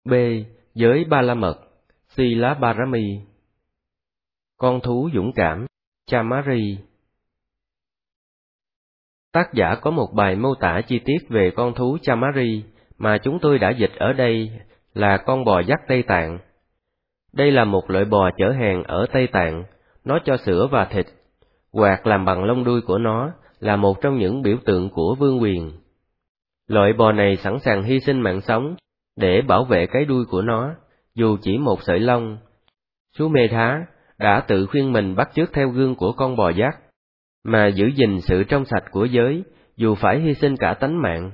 B. Giới Ba La Mật, Sila Parami. Con thú dũng cảm, Chamari. Tác giả có một bài mô tả chi tiết về con thú Chamari mà chúng tôi đã dịch ở đây là con bò dắt Tây Tạng. Đây là một loại bò chở hàng ở Tây Tạng, nó cho sữa và thịt. Quạt làm bằng lông đuôi của nó là một trong những biểu tượng của vương quyền. Loại bò này sẵn sàng hy sinh mạng sống để bảo vệ cái đuôi của nó, dù chỉ một sợi lông. Sumedha đã tự khuyên mình bắt chước theo gương của con bò dắt, mà giữ gìn sự trong sạch của giới, dù phải hy sinh cả tánh mạng.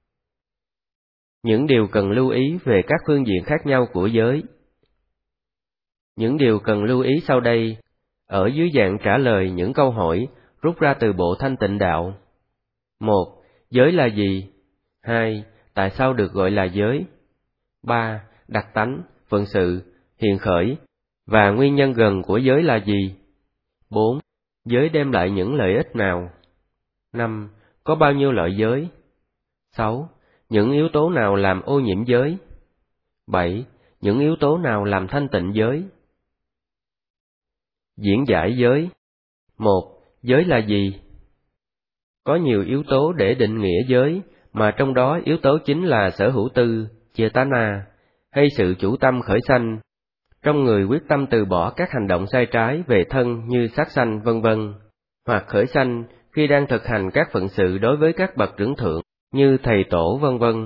Những điều cần lưu ý về các phương diện khác nhau của giới. Những điều cần lưu ý sau đây, ở dưới dạng trả lời những câu hỏi rút ra từ bộ Thanh Tịnh Đạo. 1. Giới là gì? 2. Tại sao được gọi là giới? 3. Đặc tánh, phận sự, hiện khởi, và nguyên nhân gần của giới là gì? 4. Giới đem lại những lợi ích nào? 5. Có bao nhiêu loại giới? 6. Những yếu tố nào làm ô nhiễm giới? 7. Những yếu tố nào làm thanh tịnh giới? Diễn giải giới. 1. Giới là gì? Có nhiều yếu tố để định nghĩa giới, mà trong đó yếu tố chính là sở hữu tư, Chetana, hay sự chủ tâm khởi sanh, trong người quyết tâm từ bỏ các hành động sai trái về thân như sát sanh vân vân, hoặc khởi sanh khi đang thực hành các phận sự đối với các bậc trưởng thượng như thầy tổ vân vân.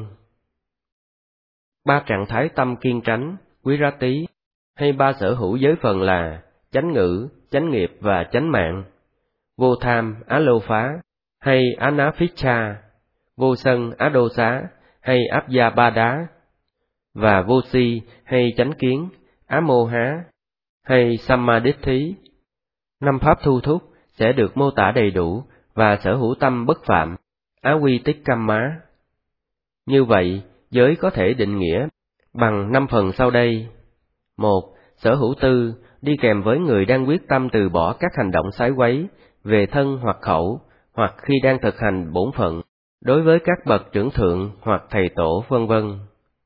3 trạng thái tâm kiên tránh, Virati, hay 3 sở hữu giới phần là chánh ngữ, chánh nghiệp và chánh mạng, vô tham, á lô phá, hay anaficha, vô sân, á đô xá, hay áp ba đá, và vô si, hay chánh kiến, á mô há, hay samadhithi. 5 pháp thu thúc sẽ được mô tả đầy đủ và sở hữu tâm bất phạm, á quy tích cam má. Như vậy, giới có thể định nghĩa bằng 5 phần sau đây. 1. Sở hữu tư, đi kèm với người đang quyết tâm từ bỏ các hành động sái quấy về thân hoặc khẩu, hoặc khi đang thực hành bổn phận đối với các bậc trưởng thượng hoặc thầy tổ vân vân.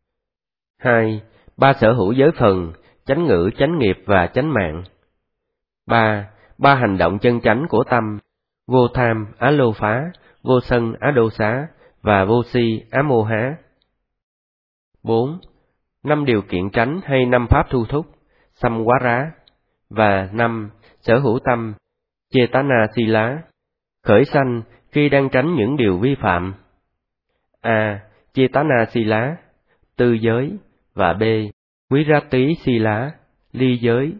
2. 3 sở hữu giới phần, chánh ngữ, chánh nghiệp và chánh mạng. 3. 3 hành động chân chánh của tâm, vô tham, á lô phá, vô sân, á đô xá, và vô si, á mô há. 4. 5 điều kiện tránh hay 5 pháp thu thúc, samvara. Và 5. Sở hữu tâm, Chetana Sila, khởi sanh khi đang tránh những điều vi phạm. A. Chetana Sila, tư giới, và B. Virati Sila, ly giới.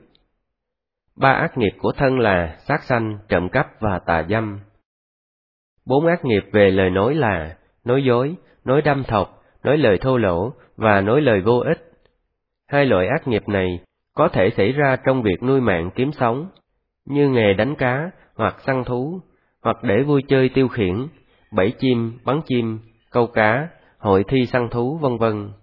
3 ác nghiệp của thân là sát sanh, trộm cắp và tà dâm. 4 ác nghiệp về lời nói là nói dối, nói đâm thọc, nói lời thô lỗ và nói lời vô ích. 2 loại ác nghiệp này có thể xảy ra trong việc nuôi mạng kiếm sống, như nghề đánh cá hoặc săn thú, hoặc để vui chơi tiêu khiển, bẫy chim, bắn chim, câu cá, hội thi săn thú vân vân.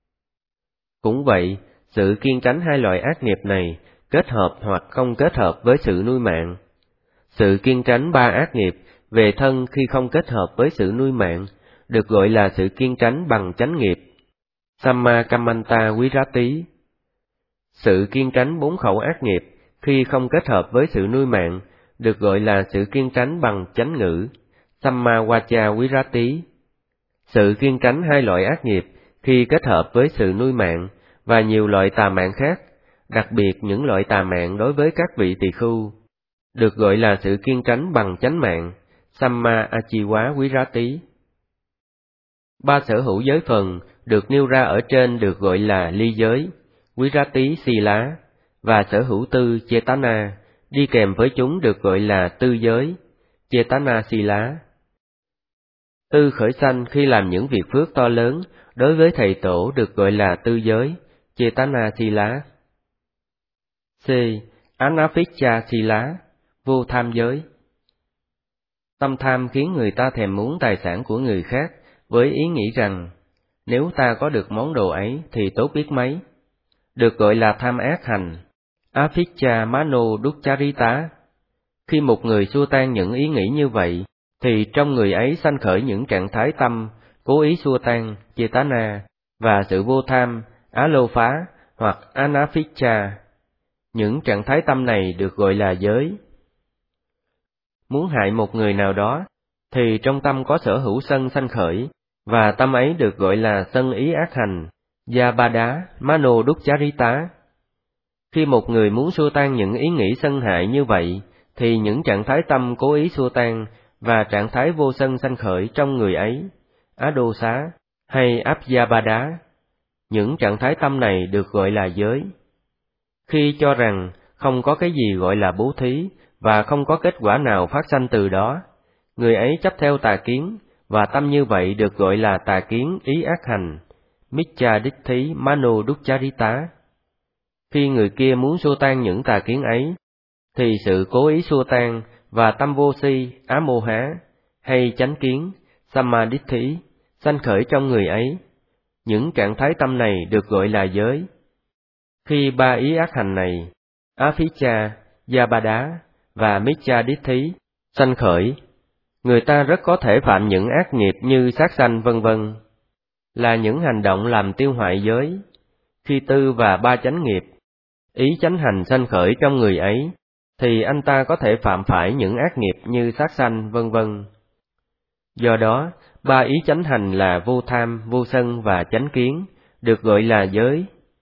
Cũng vậy, sự kiêng tránh 2 loại ác nghiệp này kết hợp hoặc không kết hợp với sự nuôi mạng. Sự kiêng tránh 3 ác nghiệp về thân khi không kết hợp với sự nuôi mạng được gọi là sự kiêng tránh bằng chánh nghiệp, Samma Kammanta Virati. Sự kiêng tránh 4 khẩu ác nghiệp khi không kết hợp với sự nuôi mạng được gọi là sự kiêng tránh bằng chánh ngữ, Samma Vacha Virati. Sự kiêng tránh 2 loại ác nghiệp khi kết hợp với sự nuôi mạng và nhiều loại tà mạng khác, đặc biệt những loại tà mạng đối với các vị tỳ khưu, được gọi là sự kiêng tránh bằng chánh mạng, Samma Achiwa Virati. 3 sở hữu giới phần được nêu ra ở trên được gọi là ly giới, Virati Sila, và sở hữu tư Chetana, đi kèm với chúng được gọi là tư giới, Chetana Sila. Tư khởi sanh khi làm những việc phước to lớn đối với thầy tổ được gọi là tư giới, Chetana Sila. C. Anaficha Sila, vô tham giới. Tâm tham khiến người ta thèm muốn tài sản của người khác với ý nghĩ rằng nếu ta có được món đồ ấy thì tốt biết mấy, được gọi là tham ác hành, Aficha Mano Dukkharita. Khi một người xua tan những ý nghĩ như vậy, thì trong người ấy sanh khởi những trạng thái tâm, cố ý xua tan, Chetana, và sự vô tham, á lô phá hoặc anaphicca. Những trạng thái tâm này được gọi là giới. Muốn hại một người nào đó, thì trong tâm có sở hữu sân sanh khởi, và tâm ấy được gọi là sân ý ác hành, Yabada, Mano Duccharita. Khi một người muốn xua tan những ý nghĩ sân hại như vậy, thì những trạng thái tâm cố ý xua tan và trạng thái vô sân sanh khởi trong người ấy, Adosa hay Abhyabada, những trạng thái tâm này được gọi là giới. Khi cho rằng không có cái gì gọi là bố thí và không có kết quả nào phát sanh từ đó, người ấy chấp theo tà kiến, và tâm như vậy được gọi là tà kiến ý ác hành, Miccha Ditti Mano Duccharita. Khi người kia muốn xua tan những tà kiến ấy, thì sự cố ý xua tan và tâm vô si, á mô há, hay chánh kiến, Samadhi, sanh khởi trong người ấy. Những trạng thái tâm này được gọi là giới. Khi ba ý ác hành này, Avijja, Yabada và Miccha Ditti, sanh khởi, người ta rất có thể phạm những ác nghiệp như sát sanh vân vân, là những hành động làm tiêu hoại giới. Khi tư và ba chánh nghiệp, ý chánh hành sanh khởi trong người ấy, thì anh ta có thể phạm phải những ác nghiệp như sát sanh vân vân. Do đó, ba ý chánh hành là vô tham, vô sân và chánh kiến, được gọi là giới.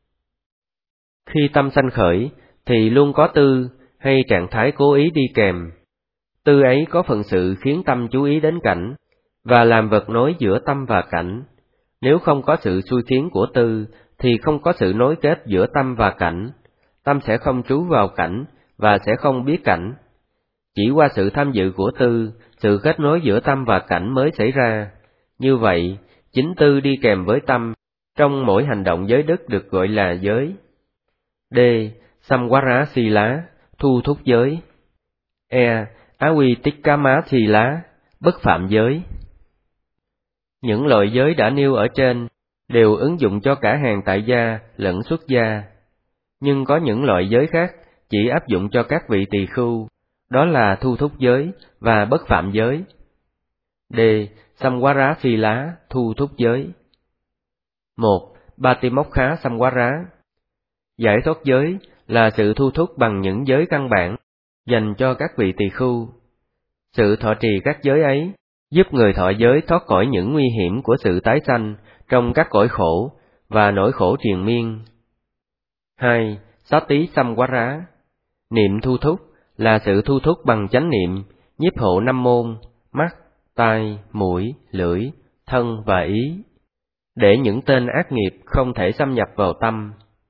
Khi tâm sanh khởi, thì luôn có tư hay trạng thái cố ý đi kèm. Tư ấy có phần sự khiến tâm chú ý đến cảnh, và làm vật nối giữa tâm và cảnh. Nếu không có sự xui khiến của tư, thì không có sự nối kết giữa tâm và cảnh. Tâm sẽ không trú vào cảnh, và sẽ không biết cảnh. Chỉ qua sự tham dự của tư, sự kết nối giữa tâm và cảnh mới xảy ra. Như vậy, chính tư đi kèm với tâm, trong mỗi hành động giới đức được gọi là giới. D. Samvara Sila, thu thúc giới. E. Avitikama Sila, bất phạm giới. Những loại giới đã nêu ở trên đều ứng dụng cho cả hàng tại gia lẫn xuất gia. Nhưng có những loại giới khác chỉ áp dụng cho các vị tỳ khưu, đó là thu thúc giới và bất phạm giới. D. Samvara Sila, thu thúc giới. 1. Patimokkha Samvara. Giải thoát giới là sự thu thúc bằng những giới căn bản dành cho các vị tỳ khưu. Sự thọ trì các giới ấy giúp người thọ giới thoát khỏi những nguy hiểm của sự tái sanh trong các cõi khổ và nỗi khổ triền miên. 2. Sati Samvara. Niệm thu thúc là sự thu thúc bằng chánh niệm, nhiếp hộ năm môn, mắt, tai, mũi, lưỡi, thân và ý, để những tên ác nghiệp không thể xâm nhập vào tâm.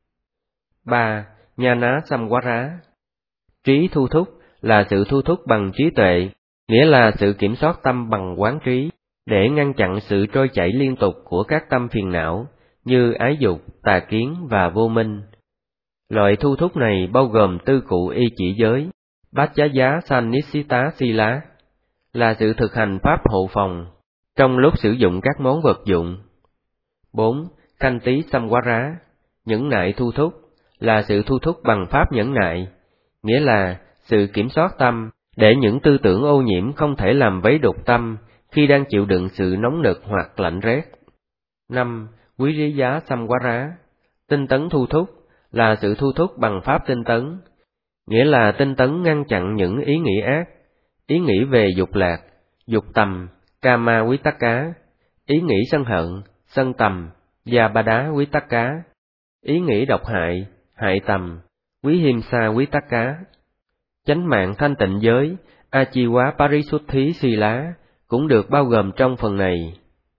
3. Jnana Samvara. Trí thu thúc là sự thu thúc bằng trí tuệ, nghĩa là sự kiểm soát tâm bằng quán trí, để ngăn chặn sự trôi chảy liên tục của các tâm phiền não, như ái dục, tà kiến và vô minh. Loại thu thúc này bao gồm tư cụ y chỉ giới, Bhaccaya Sannisita Sila, là sự thực hành pháp hộ phòng, trong lúc sử dụng các món vật dụng. 4. Khanti Samvara. Nhẫn nại thu thúc là sự thu thúc bằng pháp nhẫn nại, nghĩa là sự kiểm soát tâm, để những tư tưởng ô nhiễm không thể làm vấy đục tâm khi đang chịu đựng sự nóng nực hoặc lạnh rét. 5. Viriya Samvara. Tinh tấn thu thúc là sự thu thúc bằng pháp tinh tấn, nghĩa là tinh tấn ngăn chặn những ý nghĩ ác, ý nghĩ về dục lạc, dục tầm, kama vitaka, ý nghĩ sân hận, sân tầm, yabada vitaka, ý nghĩ độc hại, hại tầm, vihimsa vitaka. Chánh mạng thanh tịnh giới, Achiwa Parisuddhi Sila, cũng được bao gồm trong phần này.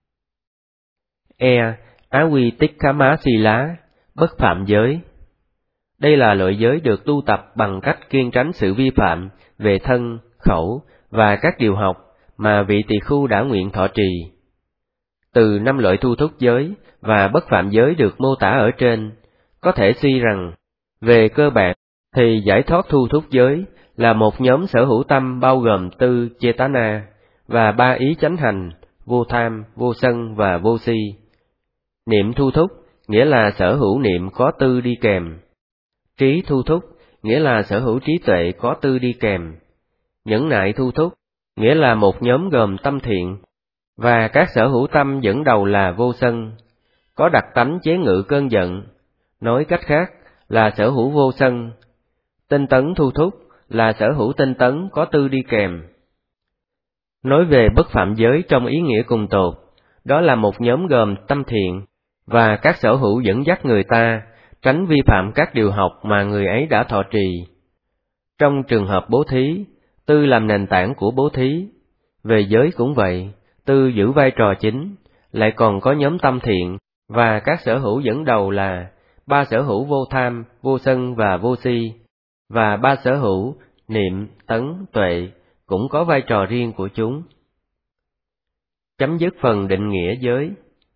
E. Avitikkama Sila, bất phạm giới. Đây là loại giới được tu tập bằng cách kiêng tránh sự vi phạm về thân, khẩu và các điều học mà vị tỳ khưu đã nguyện thọ trì. Từ 5 loại thu thúc giới và bất phạm giới được mô tả ở trên, có thể suy rằng, về cơ bản, thì giải thoát thu thúc giới là một nhóm sở hữu tâm bao gồm tư Chetana và 3 ý chánh hành, vô tham, vô sân và vô si. Niệm thu thúc nghĩa là sở hữu niệm có tư đi kèm. Trí thu thúc nghĩa là sở hữu trí tuệ có tư đi kèm. Nhẫn nại thu thúc nghĩa là một nhóm gồm tâm thiện, và các sở hữu tâm dẫn đầu là vô sân, có đặc tánh chế ngự cơn giận, Nói cách khác là sở hữu vô sân. Tinh tấn thu thúc là sở hữu tinh tấn có tư đi kèm. Nói về bất phạm giới trong ý nghĩa cùng tột, đó là một nhóm gồm tâm thiện và các sở hữu dẫn dắt người ta tránh vi phạm các điều học mà người ấy đã thọ trì. Trong trường hợp bố thí, tư làm nền tảng của bố thí. Về giới cũng vậy, tư giữ vai trò chính, lại còn có nhóm tâm thiện và các sở hữu dẫn đầu là ba sở hữu vô tham, vô sân và vô si, và ba sở hữu niệm, tấn, tuệ cũng có vai trò riêng của chúng. Chấm dứt phần định nghĩa giới.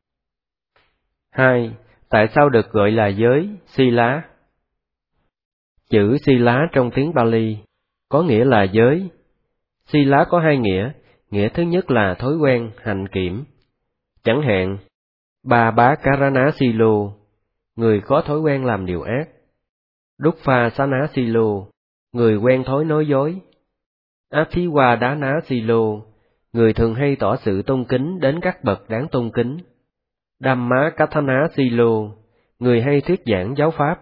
2. Tại sao được gọi là giới, sila? Chữ sila trong tiếng Pali có nghĩa là giới. Sila có hai nghĩa, nghĩa thứ nhất là thói quen, hành kiểm. Chẳng hạn, ba bá karana silo, người có thói quen làm điều ác. Dukha sana silo, người quen thói nói dối. Athiwadana silo, người thường hay tỏ sự tôn kính đến các bậc đáng tôn kính. Dhamma kathana silo, người hay thuyết giảng giáo pháp.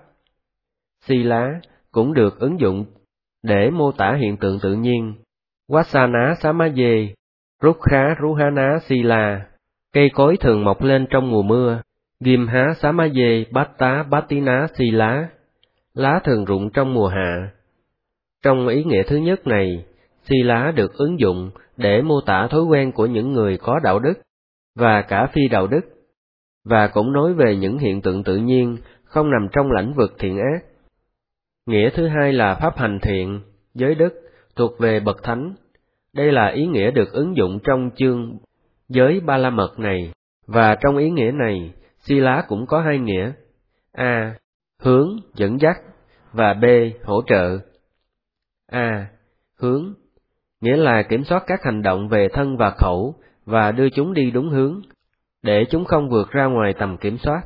Sila cũng được ứng dụng để mô tả hiện tượng tự nhiên. Vasana samaye, Rukkha ruhana sila, cây cối thường mọc lên trong mùa mưa. Gimha samaye batta batina sila, lá thường rụng trong mùa hạ. Trong ý nghĩa thứ nhất này, sila được ứng dụng để mô tả thói quen của những người có đạo đức và cả phi đạo đức, và cũng nói về những hiện tượng tự nhiên không nằm trong lĩnh vực thiện ác. Nghĩa thứ hai là pháp hành thiện, giới đức, thuộc về bậc thánh. Đây là ý nghĩa được ứng dụng trong chương giới ba la mật này, và trong ý nghĩa này, sila cũng có hai nghĩa: a. Hướng, dẫn dắt, và b. Hỗ trợ. A. Hướng, nghĩa là kiểm soát các hành động về thân và khẩu và đưa chúng đi đúng hướng, để chúng không vượt ra ngoài tầm kiểm soát.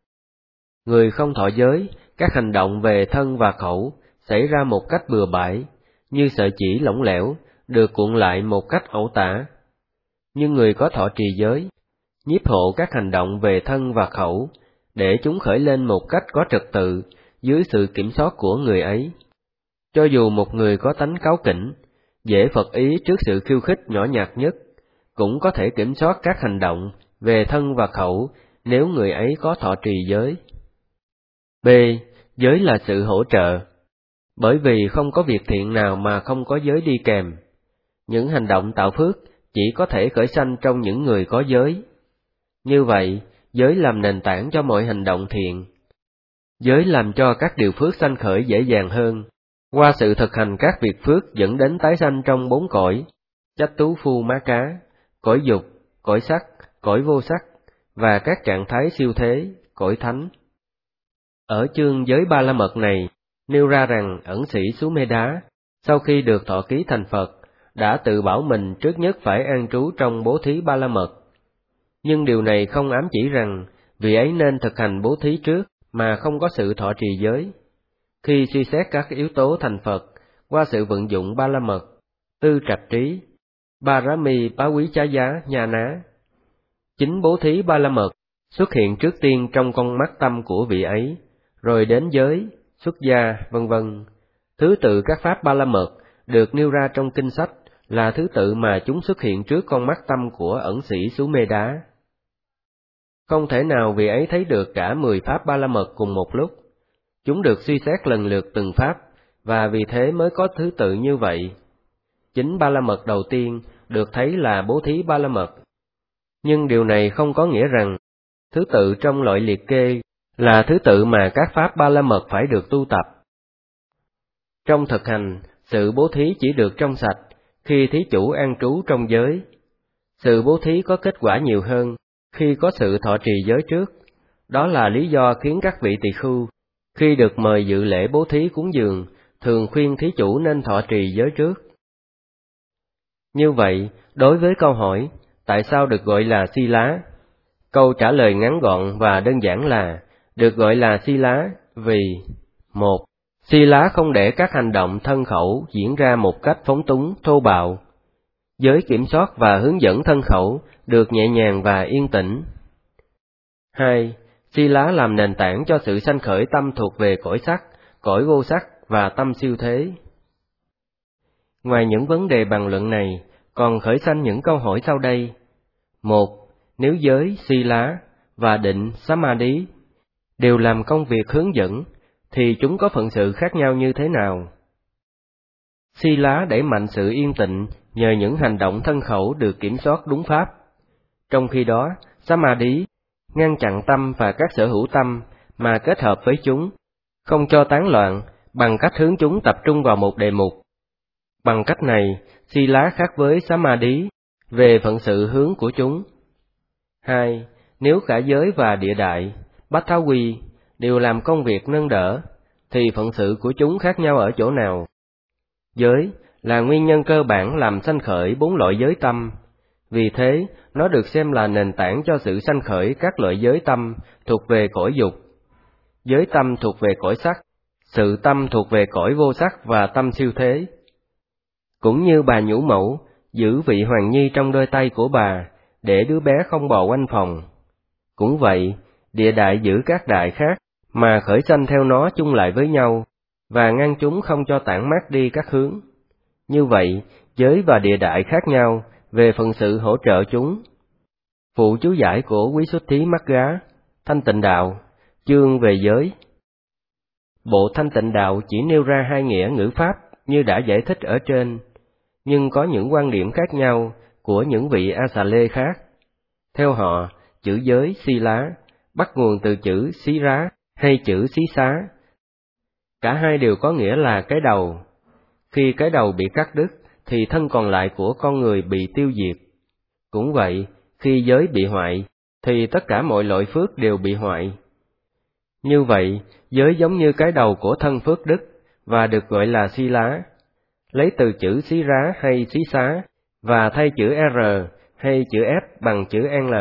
Người không thọ giới, các hành động về thân và khẩu xảy ra một cách bừa bãi, như sợi chỉ lỏng lẻo, được cuộn lại một cách ẩu tả. Nhưng người có thọ trì giới, nhiếp hộ các hành động về thân và khẩu, để chúng khởi lên một cách có trật tự, dưới sự kiểm soát của người ấy. Cho dù một người có tánh cáu kỉnh, dễ phật ý trước sự khiêu khích nhỏ nhặt nhất, cũng có thể kiểm soát các hành động về thân và khẩu nếu người ấy có thọ trì giới. B. Giới là sự hỗ trợ. Bởi vì không có việc thiện nào mà không có giới đi kèm. Những hành động tạo phước chỉ có thể khởi sanh trong những người có giới. Như vậy, giới làm nền tảng cho mọi hành động thiện. Giới làm cho các điều phước sanh khởi dễ dàng hơn, qua sự thực hành các việc phước dẫn đến tái sanh trong 4 cõi: chách tú phu má cá, cõi dục, cõi sắc, cõi vô sắc, và các trạng thái siêu thế, cõi thánh. Ở chương giới ba la mật này, nêu ra rằng ẩn sĩ Sumedha, sau khi được thọ ký thành Phật, đã tự bảo mình trước nhất phải an trú trong bố thí ba la mật. Nhưng điều này không ám chỉ rằng vị ấy nên thực hành bố thí trước mà không có sự thọ trì giới. Khi suy xét các yếu tố thành Phật qua sự vận dụng ba la mật, tư trạch trí, Parami Bá Quý Chá Giá Nha Ná, chính bố thí ba la mật xuất hiện trước tiên trong con mắt tâm của vị ấy, rồi đến giới, xuất gia, vân vân. Thứ tự các pháp ba la mật được nêu ra trong kinh sách là thứ tự mà chúng xuất hiện trước con mắt tâm của ẩn sĩ Sumedha. Không thể nào vị ấy thấy được cả 10 pháp ba la mật cùng một lúc. Chúng được suy xét lần lượt từng pháp, và vì thế mới có thứ tự như vậy. Chính ba la mật đầu tiên được thấy là bố thí ba la mật. Nhưng điều này không có nghĩa rằng thứ tự trong loại liệt kê là thứ tự mà các pháp ba la mật phải được tu tập. Trong thực hành, sự bố thí chỉ được trong sạch khi thí chủ an trú trong giới. Sự bố thí có kết quả nhiều hơn khi có sự thọ trì giới trước. Đó là lý do khiến các vị tỳ khưu, khi được mời dự lễ bố thí cúng dường, thường khuyên thí chủ nên thọ trì giới trước. Như vậy, đối với câu hỏi, tại sao được gọi là sila? Câu trả lời ngắn gọn và đơn giản là, được gọi là sila vì: 1. Sila không để các hành động thân khẩu diễn ra một cách phóng túng, thô bạo. Giới kiểm soát và hướng dẫn thân khẩu được nhẹ nhàng và yên tĩnh. 2. Sila làm nền tảng cho sự sanh khởi tâm thuộc về cõi sắc, cõi vô sắc và tâm siêu thế. Ngoài những vấn đề bàn luận này, còn khởi sanh những câu hỏi sau đây. 1. Nếu giới, Sila và định, Samadhi đều làm công việc hướng dẫn, thì chúng có phận sự khác nhau như thế nào? Sila đẩy mạnh sự yên tĩnh nhờ những hành động thân khẩu được kiểm soát đúng pháp. Trong khi đó, Samadhi ngăn chặn tâm và các sở hữu tâm mà kết hợp với chúng, không cho tán loạn bằng cách hướng chúng tập trung vào một đề mục. Bằng cách này, Sila khác với Samadhi về phận sự hướng của chúng. 2. Nếu cả giới và địa đại, Bát Tháo Quy đều làm công việc nâng đỡ, thì phận sự của chúng khác nhau ở chỗ nào? Giới là nguyên nhân cơ bản làm sanh khởi 4 loại giới tâm, vì thế nó được xem là nền tảng cho sự sanh khởi các loại giới tâm thuộc về cõi dục. Giới tâm thuộc về cõi sắc, sự tâm thuộc về cõi vô sắc và tâm siêu thế. Cũng như bà nhũ mẫu giữ vị hoàng nhi trong đôi tay của bà để đứa bé không bò quanh phòng. Cũng vậy, địa đại giữ các đại khác mà khởi sanh theo nó chung lại với nhau, và ngăn chúng không cho tản mát đi các hướng. Như vậy, giới và địa đại khác nhau về phần sự hỗ trợ chúng. Phụ chú giải của Quý Xuất Thí Magga, Thanh Tịnh Đạo, chương về giới. Bộ Thanh Tịnh Đạo chỉ nêu ra 2 nghĩa ngữ pháp như đã giải thích ở trên, nhưng có những quan điểm khác nhau của những vị A-xà-lê khác. Theo họ, chữ giới Sila bắt nguồn từ chữ xí rá hay chữ xí xá. Cả hai đều có nghĩa là cái đầu. Khi cái đầu bị cắt đứt, thì thân còn lại của con người bị tiêu diệt. Cũng vậy, khi giới bị hoại, thì tất cả mọi loại phước đều bị hoại. Như vậy, giới giống như cái đầu của thân phước đức, và được gọi là Sila, lấy từ chữ xí rá hay xí xá, và thay chữ R hay chữ F bằng chữ L.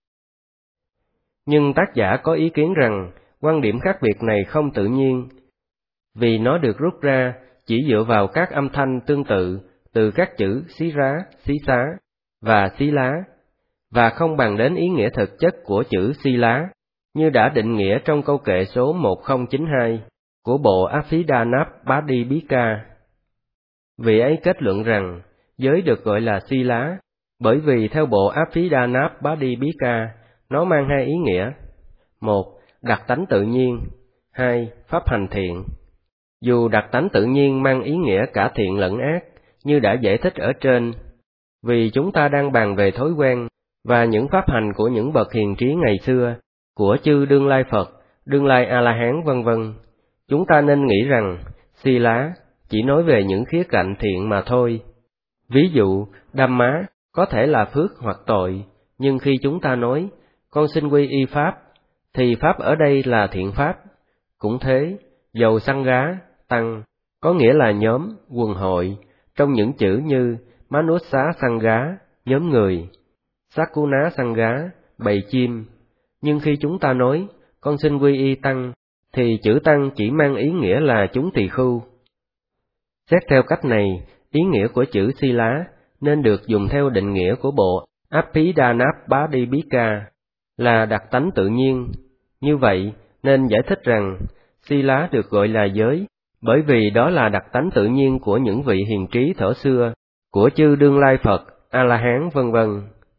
Nhưng tác giả có ý kiến rằng, quan điểm khác biệt này không tự nhiên, vì nó được rút ra chỉ dựa vào các âm thanh tương tự từ các chữ xí rá, xí xá và xí lá, và không bàn đến ý nghĩa thực chất của chữ xí lá, như đã định nghĩa trong câu kệ số 1092 của bộ Abhidhanabhadipika. Vị ấy kết luận rằng, giới được gọi là xí lá, bởi vì theo bộ Abhidhanabhadipika, nó mang 2 ý nghĩa. 1. Đặc tánh tự nhiên. 2. Pháp hành thiện. Dù đặc tánh tự nhiên mang ý nghĩa cả thiện lẫn ác, như đã giải thích ở trên, vì chúng ta đang bàn về thói quen và những pháp hành của những bậc hiền trí ngày xưa, của chư Đương Lai Phật, Đương Lai A-la-hán vân vân, chúng ta nên nghĩ rằng Sila chỉ nói về những khía cạnh thiện mà thôi. Ví dụ, Dhamma có thể là phước hoặc tội, nhưng khi chúng ta nói, con xin quy y Pháp, thì Pháp ở đây là thiện Pháp. Cũng thế, dầu Sangha, Tăng, có nghĩa là nhóm, quần hội, trong những chữ như Manussa Sangha, nhóm người, Sakuna Sangha, bầy chim. Nhưng khi chúng ta nói, con xin quy y Tăng, thì chữ Tăng chỉ mang ý nghĩa là chúng tỳ khưu. Xét theo cách này, ý nghĩa của chữ Sila nên được dùng theo định nghĩa của bộ Abhidhanabhadipika là đặc tánh tự nhiên. Như vậy, nên giải thích rằng Sila được gọi là giới, bởi vì đó là đặc tánh tự nhiên của những vị hiền trí thuở xưa, của chư Đương Lai Phật, A-la-hán vân vân.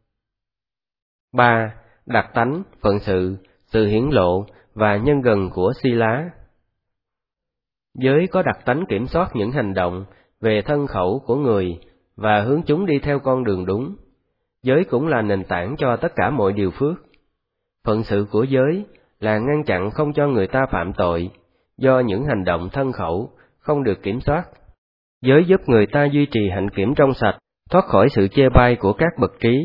3. Đặc tánh, phận sự hiển lộ và nhân gần của Sila. Giới có đặc tánh kiểm soát những hành động về thân khẩu của người và hướng chúng đi theo con đường đúng. Giới cũng là nền tảng cho tất cả mọi điều phước. Phận sự của giới là ngăn chặn không cho người ta phạm tội do những hành động thân khẩu không được kiểm soát. Giới giúp người ta duy trì hạnh kiểm trong sạch, thoát khỏi sự chê bai của các bậc trí.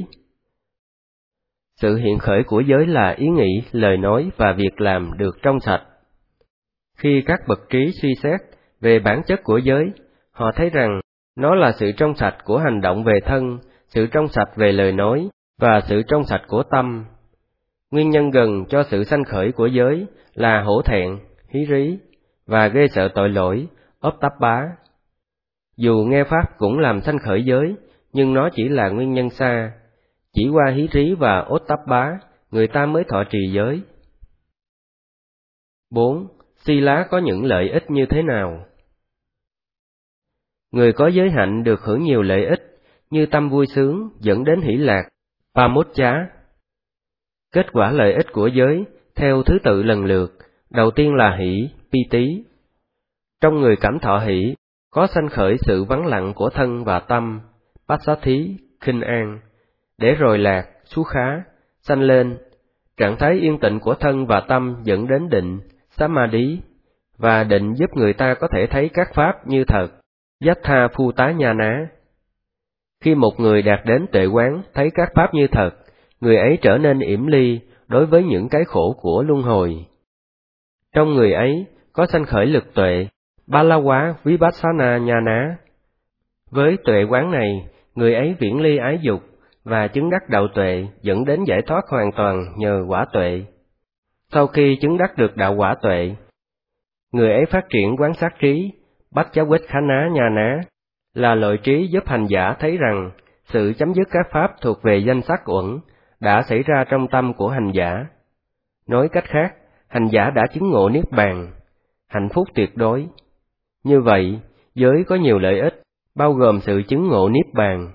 Sự hiện khởi của giới là ý nghĩ, lời nói và việc làm được trong sạch. Khi các bậc trí suy xét về bản chất của giới, họ thấy rằng nó là sự trong sạch của hành động về thân, sự trong sạch về lời nói và sự trong sạch của tâm. Nguyên nhân gần cho sự sanh khởi của giới là hổ thẹn, hí rí và ghê sợ tội lỗi, Ottappa. Dù nghe pháp cũng làm sanh khởi giới, nhưng nó chỉ là nguyên nhân xa. Chỉ qua hí rí và Ottappa, người ta mới thọ trì giới. 4. Sila có những lợi ích như thế nào? Người có giới hạnh được hưởng nhiều lợi ích như tâm vui sướng dẫn đến hỷ lạc, pamodcha. Kết quả lợi ích của giới theo thứ tự lần lượt, đầu tiên là hỷ, piti. Trong người cảm thọ hỷ, có sanh khởi sự vắng lặng của thân và tâm, passathi, khinh an, để rồi lạc, sukha, sanh lên. Trạng thái yên tĩnh của thân và tâm dẫn đến định, samadhi, và định giúp người ta có thể thấy các pháp như thật, yatha phutá nhana. Khi một người đạt đến tuệ quán thấy các pháp như thật, người ấy trở nên yểm ly đối với những cái khổ của luân hồi. Trong người ấy có sanh khởi lực tuệ, Balawa Vipassana Nhana. Với tuệ quán này, người ấy viễn ly ái dục và chứng đắc đạo tuệ dẫn đến giải thoát hoàn toàn nhờ quả tuệ. Sau khi chứng đắc được đạo quả tuệ, người ấy phát triển quán sát trí, Bacchawekkhana Nhana, là loại trí giúp hành giả thấy rằng sự chấm dứt các pháp thuộc về danh sắc uẩn đã xảy ra trong tâm của hành giả. Nói cách khác, hành giả đã chứng ngộ niết bàn, hạnh phúc tuyệt đối. Như vậy, giới có nhiều lợi ích, bao gồm sự chứng ngộ niết bàn.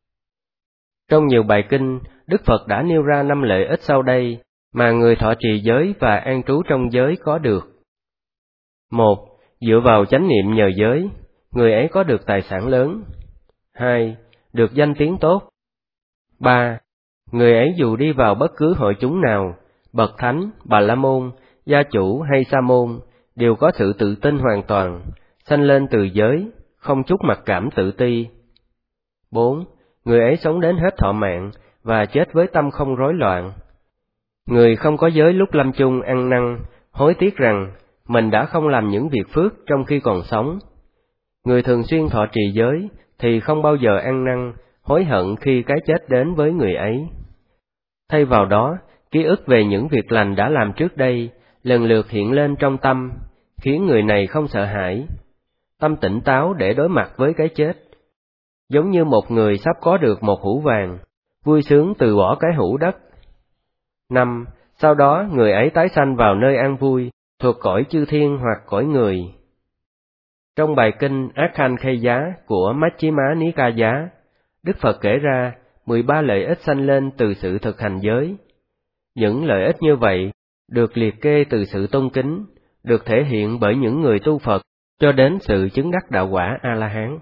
Trong nhiều bài kinh, Đức Phật đã nêu ra 5 lợi ích sau đây mà người thọ trì giới và an trú trong giới có được. 1. Dựa vào chánh niệm nhờ giới, người ấy có được tài sản lớn. 2. Được danh tiếng tốt. 3. Người ấy dù đi vào bất cứ hội chúng nào, bậc thánh, bà la môn, gia chủ hay sa môn, đều có sự tự tin hoàn toàn, sanh lên từ giới, không chút mặc cảm tự ti. 4. Người ấy sống đến hết thọ mạng và chết với tâm không rối loạn. Người không có giới lúc lâm chung ăn năn, hối tiếc rằng mình đã không làm những việc phước trong khi còn sống. Người thường xuyên thọ trì giới thì không bao giờ ăn năn, hối hận khi cái chết đến với người ấy. Thay vào đó, ký ức về những việc lành đã làm trước đây lần lượt hiện lên trong tâm, khiến người này không sợ hãi, tâm tỉnh táo để đối mặt với cái chết. Giống như một người sắp có được một hũ vàng, vui sướng từ bỏ cái hũ đất. 5. Sau đó người ấy tái sanh vào nơi an vui, thuộc cõi chư thiên hoặc cõi người. Trong bài kinh Akhankheya của Majjhima Nikaya, Đức Phật kể ra 13 lợi ích sanh lên từ sự thực hành giới. Những lợi ích như vậy được liệt kê từ sự tôn kính, được thể hiện bởi những người tu Phật cho đến sự chứng đắc đạo quả A-la-hán.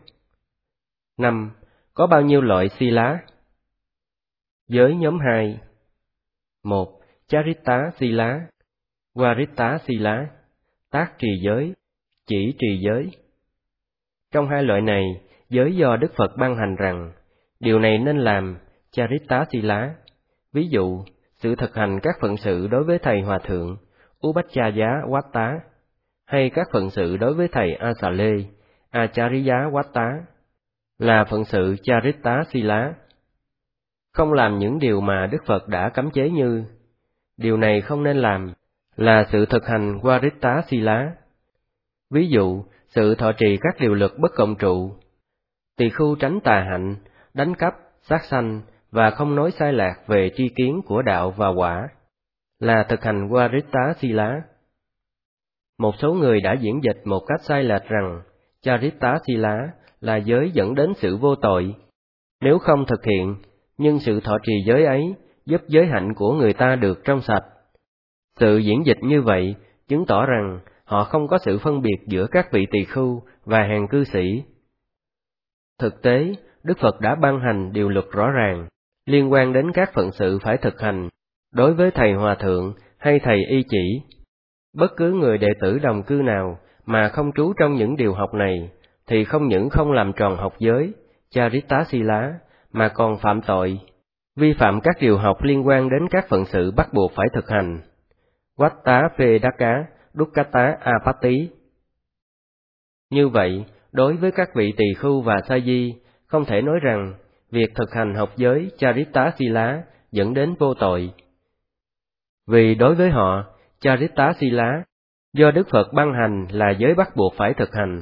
5. Có bao nhiêu loại sila? Giới nhóm 2. 1. Charita sila, Varita sila, tác trì giới, chỉ trì giới. Trong hai loại này, giới do Đức Phật ban hành rằng điều này nên làm, Charita sila. Ví dụ, sự thực hành các phận sự đối với thầy hòa thượng, Upachaya Watta, hay các phận sự đối với thầy Asale, Acharya Watta, là phận sự Charita sila. Không làm những điều mà Đức Phật đã cấm chế như, điều này không nên làm, là sự thực hành Varita sila. Ví dụ, sự thọ trì các điều luật bất cộng trụ, tỳ khưu tránh tà hạnh, đánh cắp, sát sanh và không nói sai lạc về tri kiến của đạo và quả, là thực hành Varita sila. Một số người đã diễn dịch một cách sai lệch rằng Charita sila là giới dẫn đến sự vô tội. Nếu không thực hiện, nhưng sự thọ trì giới ấy giúp giới hạnh của người ta được trong sạch. Sự diễn dịch như vậy chứng tỏ rằng họ không có sự phân biệt giữa các vị tỳ khưu và hàng cư sĩ. Thực tế, Đức Phật đã ban hành điều luật rõ ràng liên quan đến các phận sự phải thực hành đối với thầy hòa thượng hay thầy y chỉ. Bất cứ người đệ tử đồng cư nào mà không trú trong những điều học này thì không những không làm tròn học giới, Charita sila, mà còn phạm tội, vi phạm các điều học liên quan đến các phận sự bắt buộc phải thực hành. Vatta Vedaka Dukkata Apatti. Như vậy, đối với các vị tỳ khưu và sa di, không thể nói rằng việc thực hành học giới Charita sila dẫn đến vô tội. Vì đối với họ, Charita sila do Đức Phật ban hành là giới bắt buộc phải thực hành.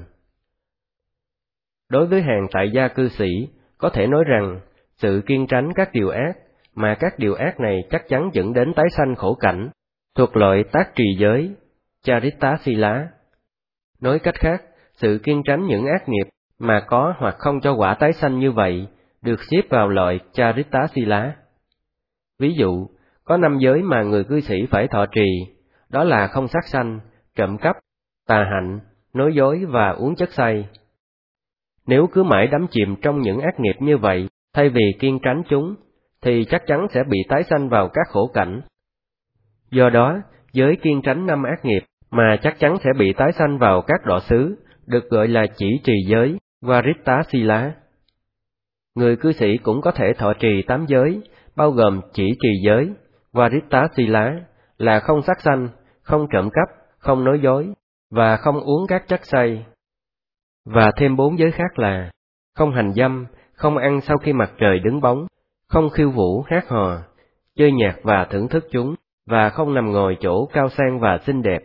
Đối với hàng tại gia cư sĩ, có thể nói rằng sự kiêng tránh các điều ác, mà các điều ác này chắc chắn dẫn đến tái sanh khổ cảnh, thuộc loại tác trì giới, Charitasila. Nói cách khác, sự kiêng tránh những ác nghiệp mà có hoặc không cho quả tái sanh như vậy được xếp vào loại Charitasila. Ví dụ, có 5 giới mà người cư sĩ phải thọ trì, đó là không sát sanh, trộm cắp, tà hạnh, nói dối và uống chất say. Nếu cứ mãi đắm chìm trong những ác nghiệp như vậy, thay vì kiêng tránh chúng, thì chắc chắn sẽ bị tái sanh vào các khổ cảnh. Do đó, giới kiêng tránh 5 ác nghiệp mà chắc chắn sẽ bị tái sanh vào các đọa xứ, được gọi là chỉ trì giới, Varittasila. Người cư sĩ cũng có thể thọ trì 8 giới, bao gồm chỉ trì giới, Varittasila, là không sát sanh, không trộm cắp, không nói dối, và không uống các chất say. Và thêm 4 giới khác là không hành dâm, không ăn sau khi mặt trời đứng bóng, không khiêu vũ hát hò, chơi nhạc và thưởng thức chúng, và không nằm ngồi chỗ cao sang và xinh đẹp.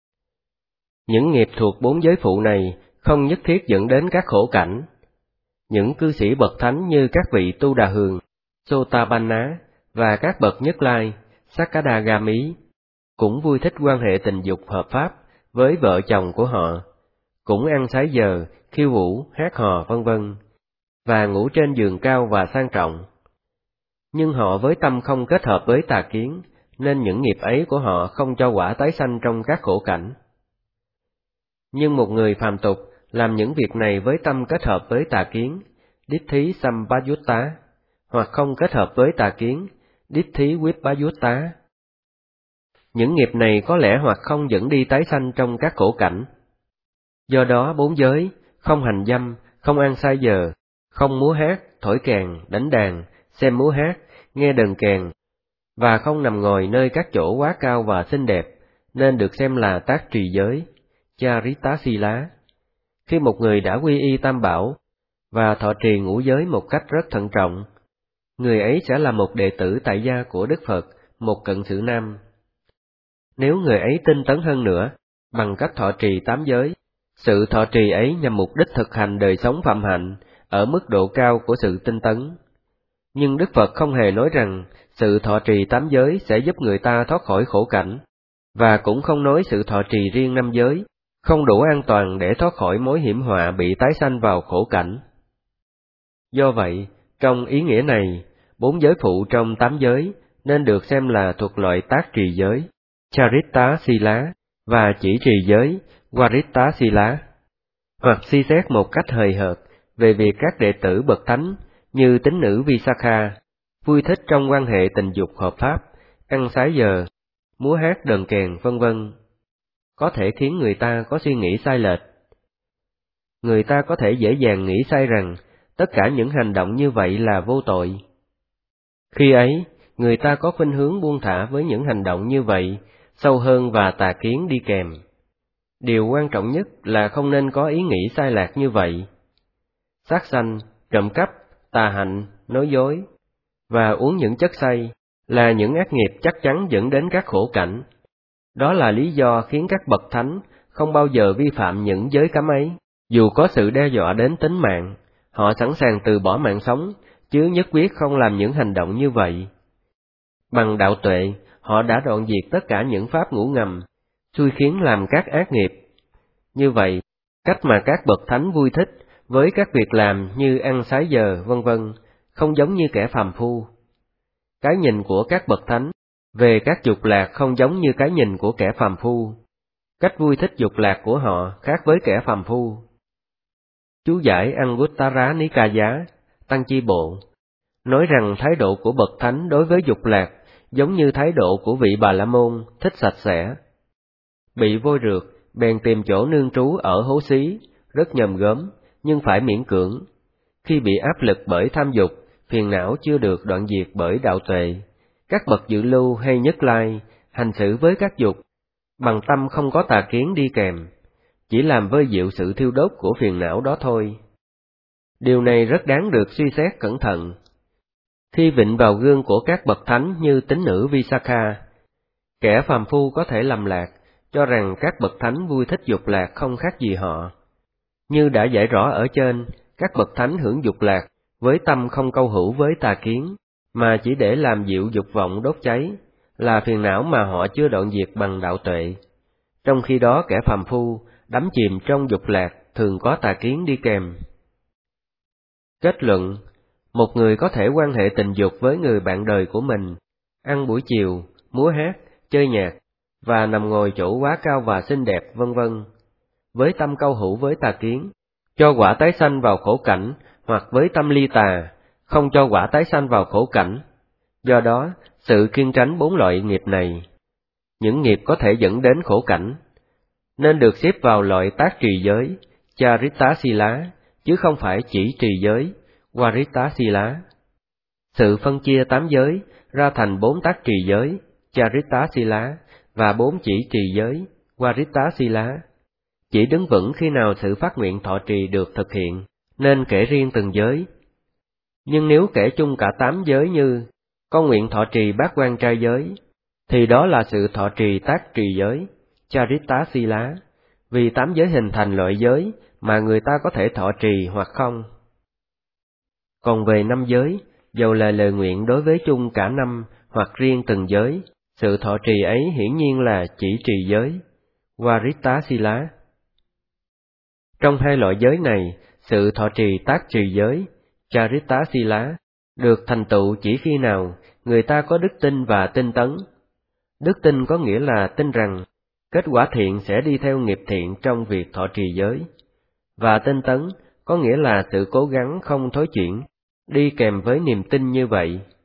Những nghiệp thuộc 4 giới phụ này không nhất thiết dẫn đến các khổ cảnh. Những cư sĩ bậc thánh như các vị Tu Đà Hường, Sotapanna và các bậc Nhất Lai, Sakadagami cũng vui thích quan hệ tình dục hợp pháp với vợ chồng của họ, cũng ăn sái giờ, khiêu vũ, hát hò vân vân, và ngủ trên giường cao và sang trọng. Nhưng họ với tâm không kết hợp với tà kiến, nên những nghiệp ấy của họ không cho quả tái sanh trong các khổ cảnh. Nhưng một người phàm tục làm những việc này với tâm kết hợp với tà kiến, Ditthi Sampayutta, hoặc không kết hợp với tà kiến, Ditthi Vipayutta. Những nghiệp này có lẽ hoặc không dẫn đi tái sanh trong các khổ cảnh. Do đó 4 giới, không hành dâm, không ăn sai giờ, không múa hát, thổi kèn, đánh đàn, xem múa hát, nghe đờn kèn, và không nằm ngồi nơi các chỗ quá cao và xinh đẹp, nên được xem là tác trì giới, Charitasila. Khi một người đã quy y Tam Bảo và thọ trì ngũ giới một cách rất thận trọng, người ấy sẽ là một đệ tử tại gia của Đức Phật, một cận sự nam. Nếu người ấy tinh tấn hơn nữa, bằng cách thọ trì 8 giới, sự thọ trì ấy nhằm mục đích thực hành đời sống phạm hạnh ở mức độ cao của sự tinh tấn. Nhưng Đức Phật không hề nói rằng sự thọ trì 8 giới sẽ giúp người ta thoát khỏi khổ cảnh, và cũng không nói sự thọ trì riêng 5 giới không đủ an toàn để thoát khỏi mối hiểm họa bị tái sanh vào khổ cảnh. Do vậy, trong ý nghĩa này, 4 giới phụ trong 8 giới nên được xem là thuộc loại tác trì giới, Charitasila, và chỉ trì giới, Varittasila. Hoặc suy xét một cách hời hợt về việc các đệ tử bậc thánh như tín nữ Visakha vui thích trong quan hệ tình dục hợp pháp, ăn sái giờ, múa hát đờn kèn vân vân, có thể khiến người ta có suy nghĩ sai lệch. Người ta có thể dễ dàng nghĩ sai rằng tất cả những hành động như vậy là vô tội. Khi ấy, người ta có khuynh hướng buông thả với những hành động như vậy, sâu hơn và tà kiến đi kèm. Điều quan trọng nhất là không nên có ý nghĩ sai lạc như vậy. Sát sanh, trộm cắp, tà hạnh, nói dối, và uống những chất say là những ác nghiệp chắc chắn dẫn đến các khổ cảnh. Đó là lý do khiến các bậc thánh không bao giờ vi phạm những giới cấm ấy. Dù có sự đe dọa đến tính mạng, họ sẵn sàng từ bỏ mạng sống, chứ nhất quyết không làm những hành động như vậy. Bằng đạo tuệ, họ đã đoạn diệt tất cả những pháp ngủ ngầm, xui khiến làm các ác nghiệp. Như vậy, cách mà các bậc thánh vui thích với các việc làm như ăn sái giờ vân vân, không giống như kẻ phàm phu. Cái nhìn của các bậc thánh về các dục lạc không giống như cái nhìn của kẻ phàm phu. Cách vui thích dục lạc của họ khác với kẻ phàm phu. Chú giải Anguttara Nikaya, Tăng Chi Bộ, nói rằng thái độ của bậc thánh đối với dục lạc giống như thái độ của vị Bà La Môn thích sạch sẽ. Bị vôi rượt, bèn tìm chỗ nương trú ở hố xí, rất nhòm gớm, nhưng phải miễn cưỡng. Khi bị áp lực bởi tham dục, phiền não chưa được đoạn diệt bởi đạo tuệ, các bậc dự lưu hay nhất lai hành xử với các dục bằng tâm không có tà kiến đi kèm, chỉ làm vơi dịu sự thiêu đốt của phiền não đó thôi. Điều này rất đáng được suy xét cẩn thận. Khi vịnh vào gương của các bậc thánh như tín nữ Visakha, kẻ phàm phu có thể lầm lạc, cho rằng các bậc thánh vui thích dục lạc không khác gì họ. Như đã giải rõ ở trên, các bậc thánh hưởng dục lạc với tâm không câu hữu với tà kiến, mà chỉ để làm dịu dục vọng đốt cháy, là phiền não mà họ chưa đoạn diệt bằng đạo tuệ. Trong khi đó kẻ phàm phu, đắm chìm trong dục lạc, thường có tà kiến đi kèm. Kết luận, một người có thể quan hệ tình dục với người bạn đời của mình, ăn buổi chiều, múa hát, chơi nhạc, và nằm ngồi chỗ quá cao và xinh đẹp, vân vân, với tâm câu hữu với tà kiến, cho quả tái sanh vào khổ cảnh, hoặc với tâm ly tà, không cho quả tái sanh vào khổ cảnh. Do đó, sự kiêng tránh 4 loại nghiệp này, những nghiệp có thể dẫn đến khổ cảnh, nên được xếp vào loại tác trì giới, Charittasila, chứ không phải chỉ trì giới, Varittasila. Sự phân chia 8 giới ra thành 4 tác trì giới, Charittasila, và 4 chỉ trì giới, Varittasila, chỉ đứng vững khi nào sự phát nguyện thọ trì được thực hiện, nên kể riêng từng giới. Nhưng nếu kể chung cả 8 giới như con nguyện thọ trì bát quan trai giới, thì đó là sự thọ trì tác trì giới, Charittasila, vì 8 giới hình thành loại giới mà người ta có thể thọ trì hoặc không. Còn về 5 giới, dầu là lời nguyện đối với chung cả 5 hoặc riêng từng giới, sự thọ trì ấy hiển nhiên là chỉ trì giới, Varittasila. Trong 2 loại giới này, sự thọ trì tác trì giới, Charittasila, được thành tựu chỉ khi nào người ta có đức tin và tinh tấn. Đức tin có nghĩa là tin rằng kết quả thiện sẽ đi theo nghiệp thiện trong việc thọ trì giới, và tinh tấn có nghĩa là sự cố gắng không thối chuyển, đi kèm với niềm tin như vậy.